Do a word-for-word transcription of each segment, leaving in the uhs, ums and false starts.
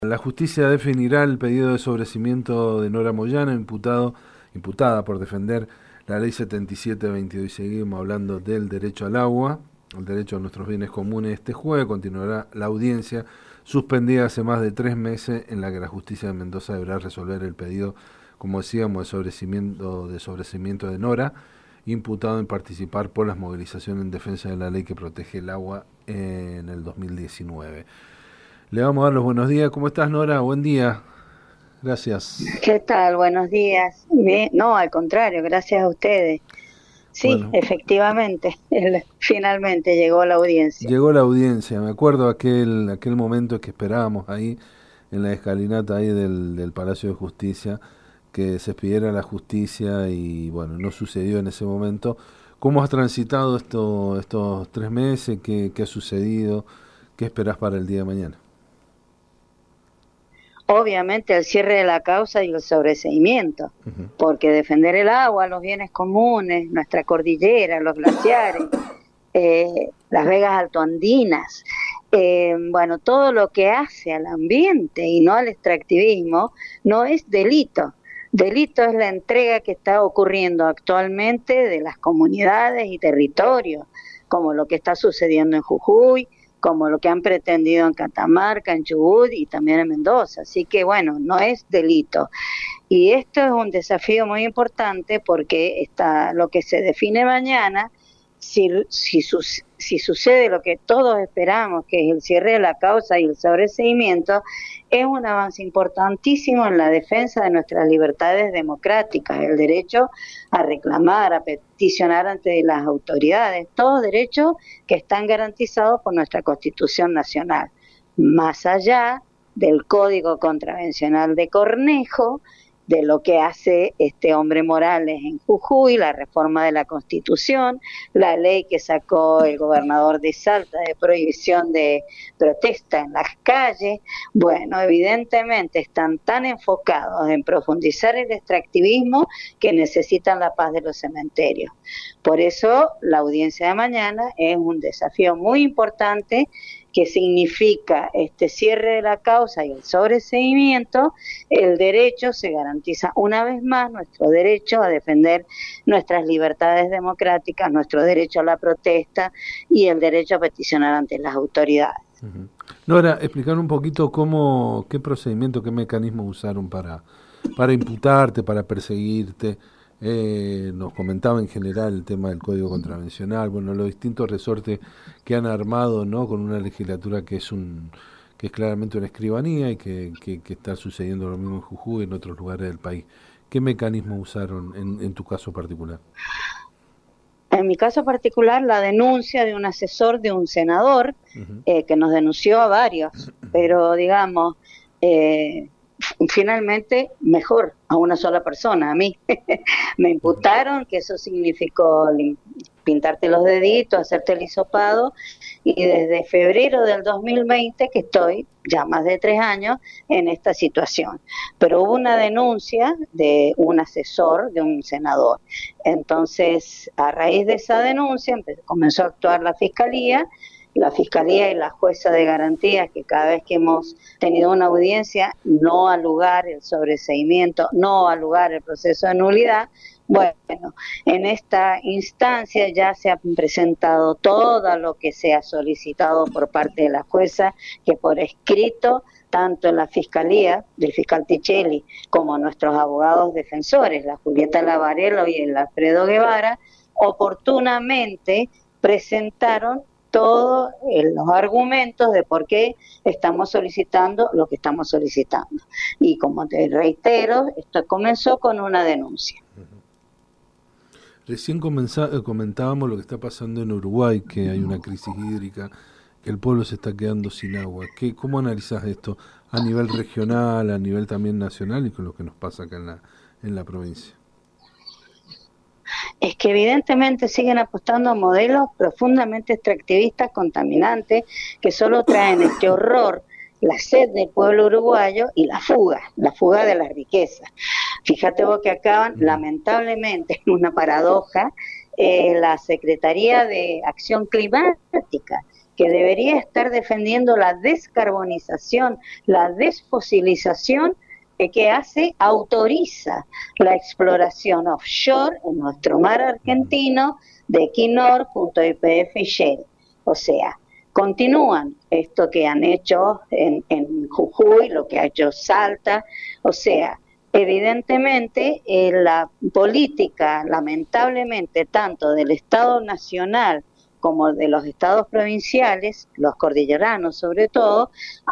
La justicia definirá el pedido de sobreseimiento de Nora Moyano, imputado, imputada por defender la ley setenta y siete veintidós. Y seguimos hablando del derecho al agua, el derecho a nuestros bienes comunes. Este jueves continuará la audiencia suspendida hace más de tres meses en la que la justicia de Mendoza deberá resolver el pedido, como decíamos, de sobreseimiento de, sobreseimiento de Nora, imputado en participar por las movilizaciones en defensa de la ley que protege el agua en el dos mil diecinueve. Le vamos a dar los buenos días. ¿Cómo estás, Nora? Buen día. Gracias. ¿Qué tal? Buenos días. Bien, no, al contrario, gracias a ustedes. Sí, Bueno, efectivamente, el- finalmente llegó la audiencia. llegó la audiencia. Me acuerdo aquel aquel momento que esperábamos ahí en la escalinata ahí del, del Palacio de Justicia, que se pidiera la justicia y bueno, no sucedió en ese momento. ¿Cómo has transitado esto, estos tres meses? ¿Qué, qué ha sucedido? ¿Qué esperás para el día de mañana? Obviamente el cierre de la causa y el sobreseimiento, Ujú. porque defender el agua, los bienes comunes, nuestra cordillera, los glaciares, eh, las vegas altoandinas, eh, bueno, todo lo que hace al ambiente y no al extractivismo no es delito. Delito es la entrega que está ocurriendo actualmente de las comunidades y territorios, como lo que está sucediendo en Jujuy, como lo que han pretendido en Catamarca, en Chubut y también en Mendoza. Así que bueno, no es delito. Y esto es un desafío muy importante porque está lo que se define mañana, si, si, su, si sucede lo que todos esperamos, que es el cierre de la causa y el sobreseimiento, es un avance importantísimo en la defensa de nuestras libertades democráticas, el derecho a reclamar, a peticionar ante las autoridades, todos derechos que están garantizados por nuestra Constitución Nacional, más allá del Código Contravencional de Cornejo, de lo que hace este hombre Morales en Jujuy, la reforma de la Constitución, la ley que sacó el gobernador de Salta de prohibición de protesta en las calles. Bueno, evidentemente están tan enfocados en profundizar el extractivismo que necesitan la paz de los cementerios. Por eso la audiencia de mañana es un desafío muy importante que significa este cierre de la causa y el sobreseimiento. El derecho se garantiza una vez más, nuestro derecho a defender nuestras libertades democráticas, nuestro derecho a la protesta y el derecho a peticionar ante las autoridades. Ujú. Nora, explicar un poquito cómo, qué procedimiento, qué mecanismo usaron para, para imputarte, para perseguirte. Eh, nos comentaba en general el tema del Código Contravencional, bueno, los distintos resortes que han armado, ¿no? Con una legislatura que es un que es claramente una escribanía y que, que, que está sucediendo lo mismo en Jujuy y en otros lugares del país. ¿Qué mecanismo usaron en, en tu caso particular? En mi caso particular, la denuncia de un asesor de un senador Ujú. eh, que nos denunció a varios, pero digamos, eh, finalmente mejor a una sola persona, a mí. Me Ujú. imputaron que eso significó lim- pintarte los deditos, hacerte el hisopado, y desde febrero del dos mil veinte que estoy, ya más de tres años, en esta situación. Pero hubo una denuncia de un asesor, de un senador. Entonces, a raíz de esa denuncia, empezó, comenzó a actuar la fiscalía, la Fiscalía y la jueza de garantías, que cada vez que hemos tenido una audiencia, no al lugar el sobreseimiento, no al lugar el proceso de nulidad. Bueno, en esta instancia ya se ha presentado todo lo que se ha solicitado por parte de la jueza, que por escrito, tanto en la Fiscalía, del fiscal Tichelli, como nuestros abogados defensores, la Julieta Lavarello y el Alfredo Guevara, oportunamente presentaron todos los argumentos de por qué estamos solicitando lo que estamos solicitando. Y como te reitero, esto comenzó con una denuncia. Recién comenza- eh, comentábamos lo que está pasando en Uruguay, que hay una crisis hídrica, que el pueblo se está quedando sin agua. ¿Qué, cómo analizás esto a nivel regional, a nivel también nacional y con lo que nos pasa acá en la, en la provincia? Es que evidentemente siguen apostando a modelos profundamente extractivistas, contaminantes, que solo traen este horror, la sed del pueblo uruguayo y la fuga, la fuga de las riquezas. Fíjate vos que acaban, Ujú. lamentablemente, en una paradoja, eh, la Secretaría de Acción Climática que debería estar defendiendo la descarbonización, la desfosilización, que hace, autoriza la exploración offshore en nuestro mar argentino de Equinor junto a Y P F y Shell. O sea, continúan esto que han hecho en, en Jujuy, lo que ha hecho Salta, o sea, evidentemente eh, la política, lamentablemente, tanto del Estado Nacional como de los estados provinciales, los cordilleranos sobre todo,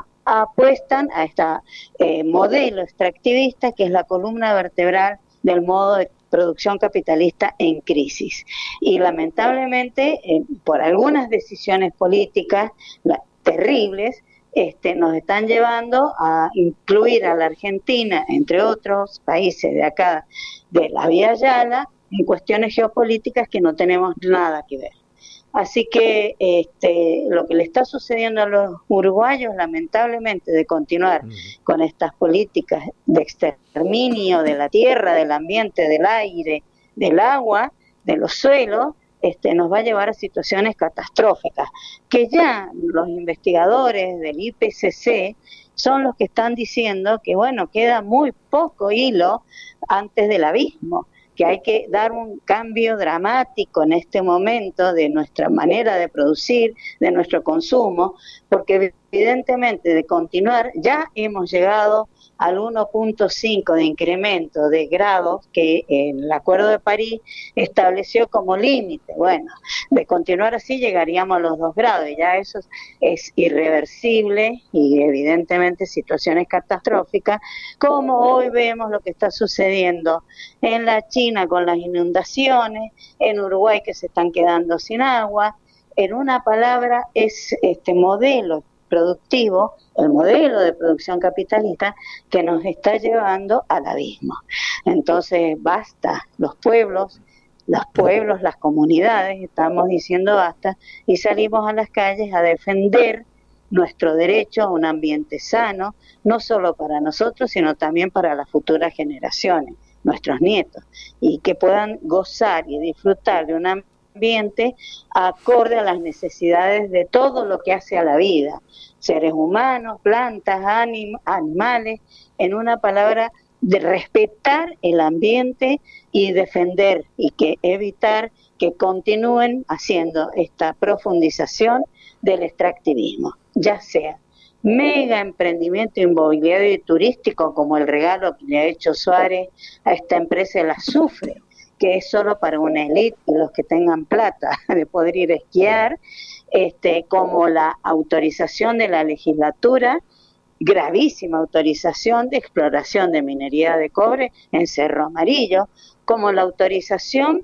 apuestan a este eh, modelo extractivista que es la columna vertebral del modo de producción capitalista en crisis. Y lamentablemente, eh, por algunas decisiones políticas la, terribles, este, nos están llevando a incluir a la Argentina, entre otros países de acá, de la Vía Yala, en cuestiones geopolíticas que no tenemos nada que ver. Así que este, lo que le está sucediendo a los uruguayos, lamentablemente, de continuar uh-huh. con estas políticas de exterminio de la tierra, del ambiente, del aire, del agua, de los suelos, este, nos va a llevar a situaciones catastróficas, que ya los investigadores del I P C C son los que están diciendo que, bueno, queda muy poco hilo antes del abismo, que hay que dar un cambio dramático en este momento de nuestra manera de producir, de nuestro consumo, porque evidentemente de continuar ya hemos llegado al uno punto cinco de incremento de grados que el Acuerdo de París estableció como límite. Bueno, de continuar así llegaríamos a los dos grados y ya eso es irreversible y evidentemente situaciones catastróficas, como hoy vemos lo que está sucediendo en la China con las inundaciones, en Uruguay que se están quedando sin agua. En una palabra, es este modelo productivo, el modelo de producción capitalista que nos está llevando al abismo. Entonces, basta, los pueblos, los pueblos, las comunidades, estamos diciendo basta y salimos a las calles a defender nuestro derecho a un ambiente sano, no solo para nosotros, sino también para las futuras generaciones, nuestros nietos, y que puedan gozar y disfrutar de un ambiente acorde a las necesidades de todo lo que hace a la vida, seres humanos, plantas, anim, animales, en una palabra, de respetar el ambiente y defender y que evitar que continúen haciendo esta profundización del extractivismo, ya sea mega emprendimiento inmobiliario y turístico como el regalo que le ha hecho Suárez a esta empresa el Azufre, que es solo para una élite y los que tengan plata de poder ir a esquiar, este, como la autorización de la legislatura, gravísima autorización de exploración de minería de cobre en Cerro Amarillo, como la autorización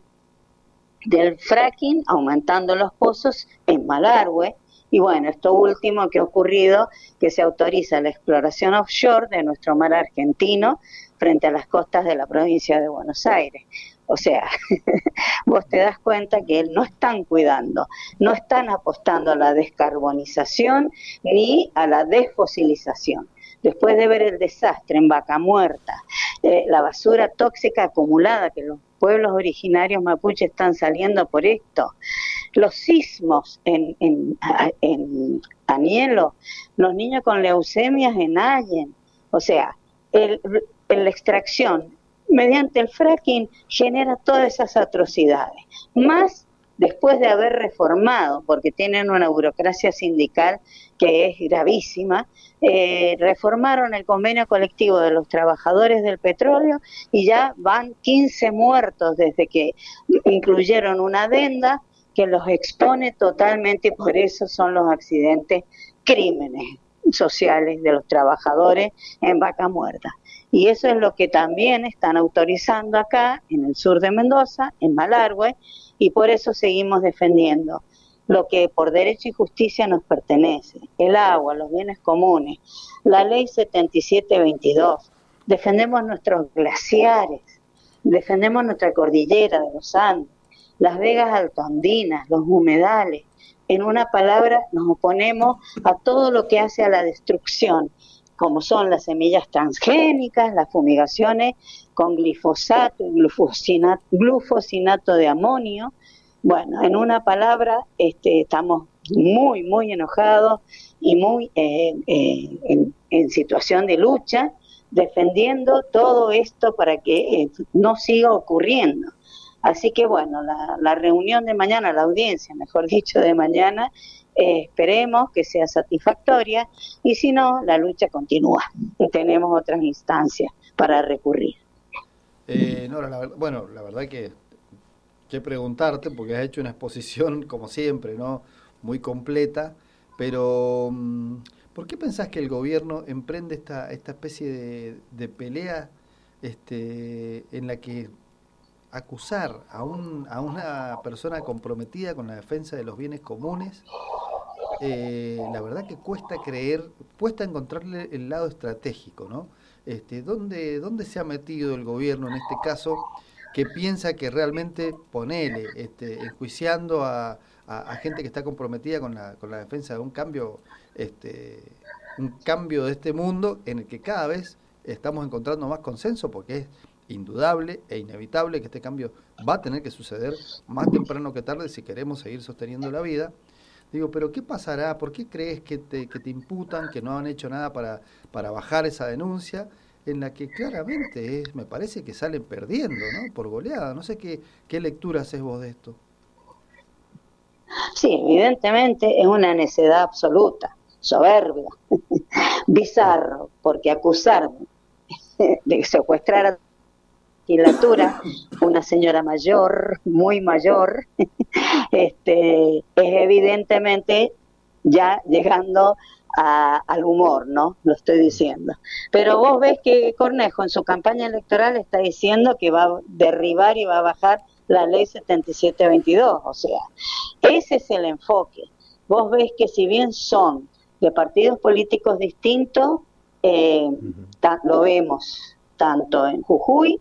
del fracking aumentando los pozos en Malargüe, y bueno, esto último que ha ocurrido, que se autoriza la exploración offshore de nuestro mar argentino frente a las costas de la provincia de Buenos Aires. O sea, vos te das cuenta que no están cuidando, no están apostando a la descarbonización ni a la desfosilización. Después de ver el desastre en Vaca Muerta, eh, la basura tóxica acumulada que los pueblos originarios mapuches están saliendo por esto, los sismos en, en, en Anielo, los niños con leucemias en Allen, o sea, el, el, la extracción mediante el fracking genera todas esas atrocidades, más después de haber reformado, porque tienen una burocracia sindical que es gravísima, eh, reformaron el convenio colectivo de los trabajadores del petróleo y ya van quince muertos desde que incluyeron una adenda que los expone totalmente y por eso son los accidentes, crímenes sociales de los trabajadores en Vaca Muerta. Y eso es lo que también están autorizando acá, en el sur de Mendoza, en Malargüe, y por eso seguimos defendiendo lo que por derecho y justicia nos pertenece, el agua, los bienes comunes, la ley setenta y siete veintidós, defendemos nuestros glaciares, defendemos nuestra cordillera de los Andes, las vegas altoandinas, los humedales. En una palabra, nos oponemos a todo lo que hace a la destrucción, como son las semillas transgénicas, las fumigaciones con glifosato y glufosinato, glufosinato de amonio. Bueno, en una palabra, este, estamos muy, muy enojados y muy eh, eh, en, en situación de lucha, defendiendo todo esto para que eh, no siga ocurriendo. Así que bueno, la, la reunión de mañana, la audiencia, mejor dicho, de mañana, eh, esperemos que sea satisfactoria y si no, la lucha continúa y tenemos otras instancias para recurrir. Eh, Nora, la verdad, bueno, la verdad que que preguntarte, porque has hecho una exposición, como siempre, ¿no? Muy completa, pero mm, ¿por qué pensás que el gobierno emprende esta, esta especie de, de pelea este, en la que acusar a, un, a una persona comprometida con la defensa de los bienes comunes, eh, la verdad que cuesta creer, cuesta encontrarle el lado estratégico, ¿no? Este, ¿dónde, ¿Dónde se ha metido el gobierno en este caso que piensa que realmente, ponele, este, enjuiciando a, a, a gente que está comprometida con la, con la defensa de un cambio, este, un cambio de este mundo en el que cada vez estamos encontrando más consenso, porque es indudable e inevitable que este cambio va a tener que suceder más temprano que tarde si queremos seguir sosteniendo la vida? Digo, pero ¿qué pasará? ¿Por qué crees que te, que te imputan, que no han hecho nada para, para bajar esa denuncia, en la que claramente es, me parece que salen perdiendo, ¿no? Por goleada. No sé qué, qué lectura haces vos de esto. Sí, evidentemente es una necedad absoluta, soberbia, bizarro, porque acusarme de secuestrar a legislatura, una señora mayor, muy mayor, este, es evidentemente ya llegando a, al humor, ¿no? Lo estoy diciendo. Pero vos ves que Cornejo en su campaña electoral está diciendo que va a derribar y va a bajar la ley setenta y siete veintidós, o sea, ese es el enfoque. Vos ves que si bien son de partidos políticos distintos, eh, ta, lo vemos tanto en Jujuy,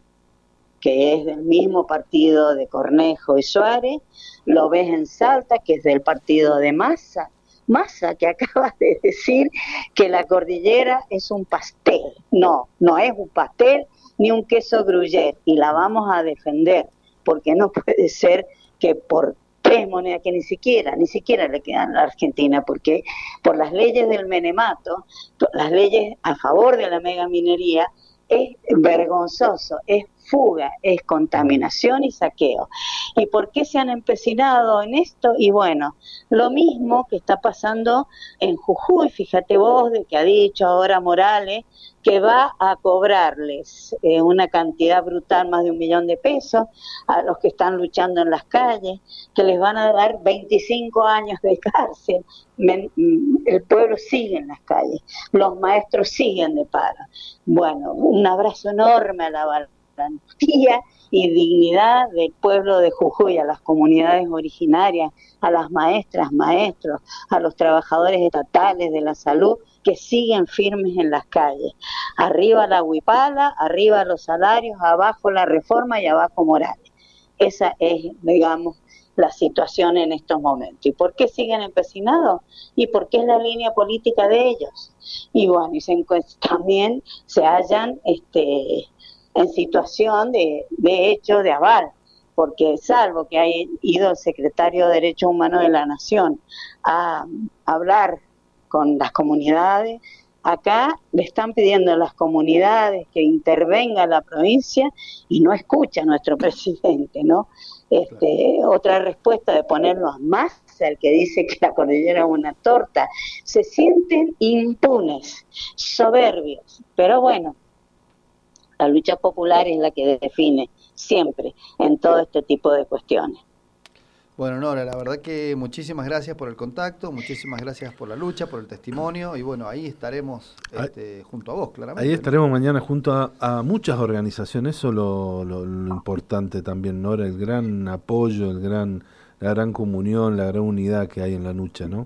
que es del mismo partido de Cornejo y Suárez, lo ves en Salta, que es del partido de Massa, Massa, que acaba de decir que la cordillera es un pastel. No, no es un pastel ni un queso gruyere, y la vamos a defender, porque no puede ser que por tres monedas que ni siquiera, ni siquiera le quedan a la Argentina, porque por las leyes del menemato, las leyes a favor de la megaminería, es vergonzoso, es fuga, es contaminación y saqueo. ¿Y por qué se han empecinado en esto? Y bueno, lo mismo que está pasando en Jujuy, fíjate vos, de que ha dicho ahora Morales que va a cobrarles eh, una cantidad brutal, más de un millón de pesos, a los que están luchando en las calles, que les van a dar veinticinco años de cárcel. Men, el pueblo sigue en las calles, los maestros siguen de paro. Bueno, un abrazo enorme a la valentía y dignidad del pueblo de Jujuy, a las comunidades originarias, a las maestras, maestros, a los trabajadores estatales de la salud que siguen firmes en las calles. Arriba la huipala, arriba los salarios, abajo la reforma y abajo Morales. Esa es, digamos, la situación en estos momentos. ¿Y por qué siguen empecinados? Y porque es la línea política de ellos. Y bueno, y se, también se hallan este, en situación de, de hecho de aval, porque salvo que haya ido el secretario de Derechos Humanos de la Nación a, a hablar con las comunidades, acá le están pidiendo a las comunidades que intervenga la provincia y no escucha a nuestro presidente, ¿no? Este, claro. Otra respuesta de ponerlo a Massa, el que dice que la cordillera es una torta. Se sienten impunes, soberbios, pero bueno, la lucha popular es la que define siempre en todo este tipo de cuestiones. Bueno, Nora, la verdad que muchísimas gracias por el contacto, muchísimas gracias por la lucha, por el testimonio, y bueno, ahí estaremos este, ahí, junto a vos, claramente. Ahí estaremos, ¿no? Mañana junto a, a muchas organizaciones, eso es lo, lo, lo importante también, Nora, el gran apoyo, el gran, la gran comunión, la gran unidad que hay en la lucha, ¿no?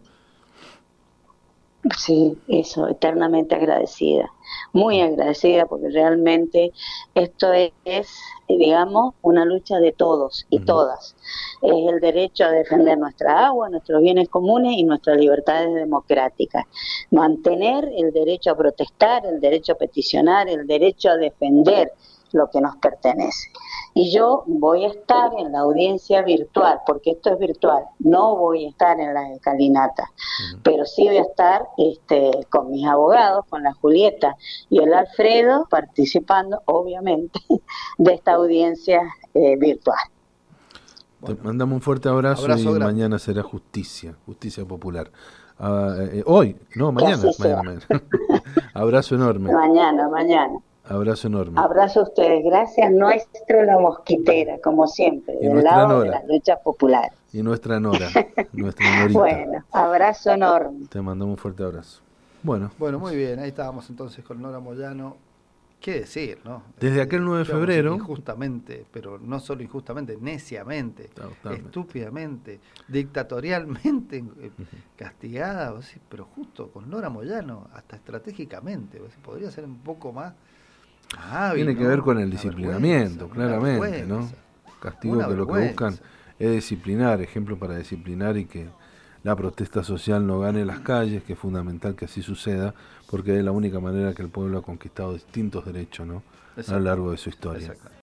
Sí, eso, eternamente agradecida, muy agradecida, porque realmente esto es, es digamos, una lucha de todos y uh-huh. todas. Es el derecho a defender nuestra agua, nuestros bienes comunes y nuestras libertades democráticas. Mantener el derecho a protestar, el derecho a peticionar, el derecho a defender lo que nos pertenece. Y yo voy a estar en la audiencia virtual, porque esto es virtual, no voy a estar en las escalinatas, uh-huh. pero sí voy a estar este, con mis abogados, con la Julieta y el Alfredo, participando, obviamente, de esta audiencia eh, virtual. Bueno, te mandamos un fuerte abrazo, abrazo y grande. Mañana será justicia, justicia popular. Uh, eh, hoy, no, mañana, mañana, mañana. Abrazo enorme. Mañana, mañana. Abrazo enorme. Abrazo a ustedes. Gracias, nuestro La Mosquitera, como siempre, y del lado Nora. De las luchas populares. Y nuestra Nora, nuestra Norita. Bueno, abrazo enorme. Te mandamos un fuerte abrazo. Bueno. Bueno, muy bien, ahí estábamos entonces con Nora Moyano. ¿Qué decir, no? Desde aquel nueve de febrero. Injustamente, pero no solo injustamente, neciamente, Totalmente. estúpidamente, dictatorialmente uh-huh. castigada, o sea, pero justo con Nora Moyano, hasta estratégicamente, o sea, podría ser un poco más hábil. Tiene ¿no? que ver con el disciplinamiento, claramente, ¿no? Castigo que lo que buscan es disciplinar, ejemplo para disciplinar y que la protesta social no gane las calles, que es fundamental que así suceda, porque es la única manera que el pueblo ha conquistado distintos derechos, ¿no? A lo largo de su historia.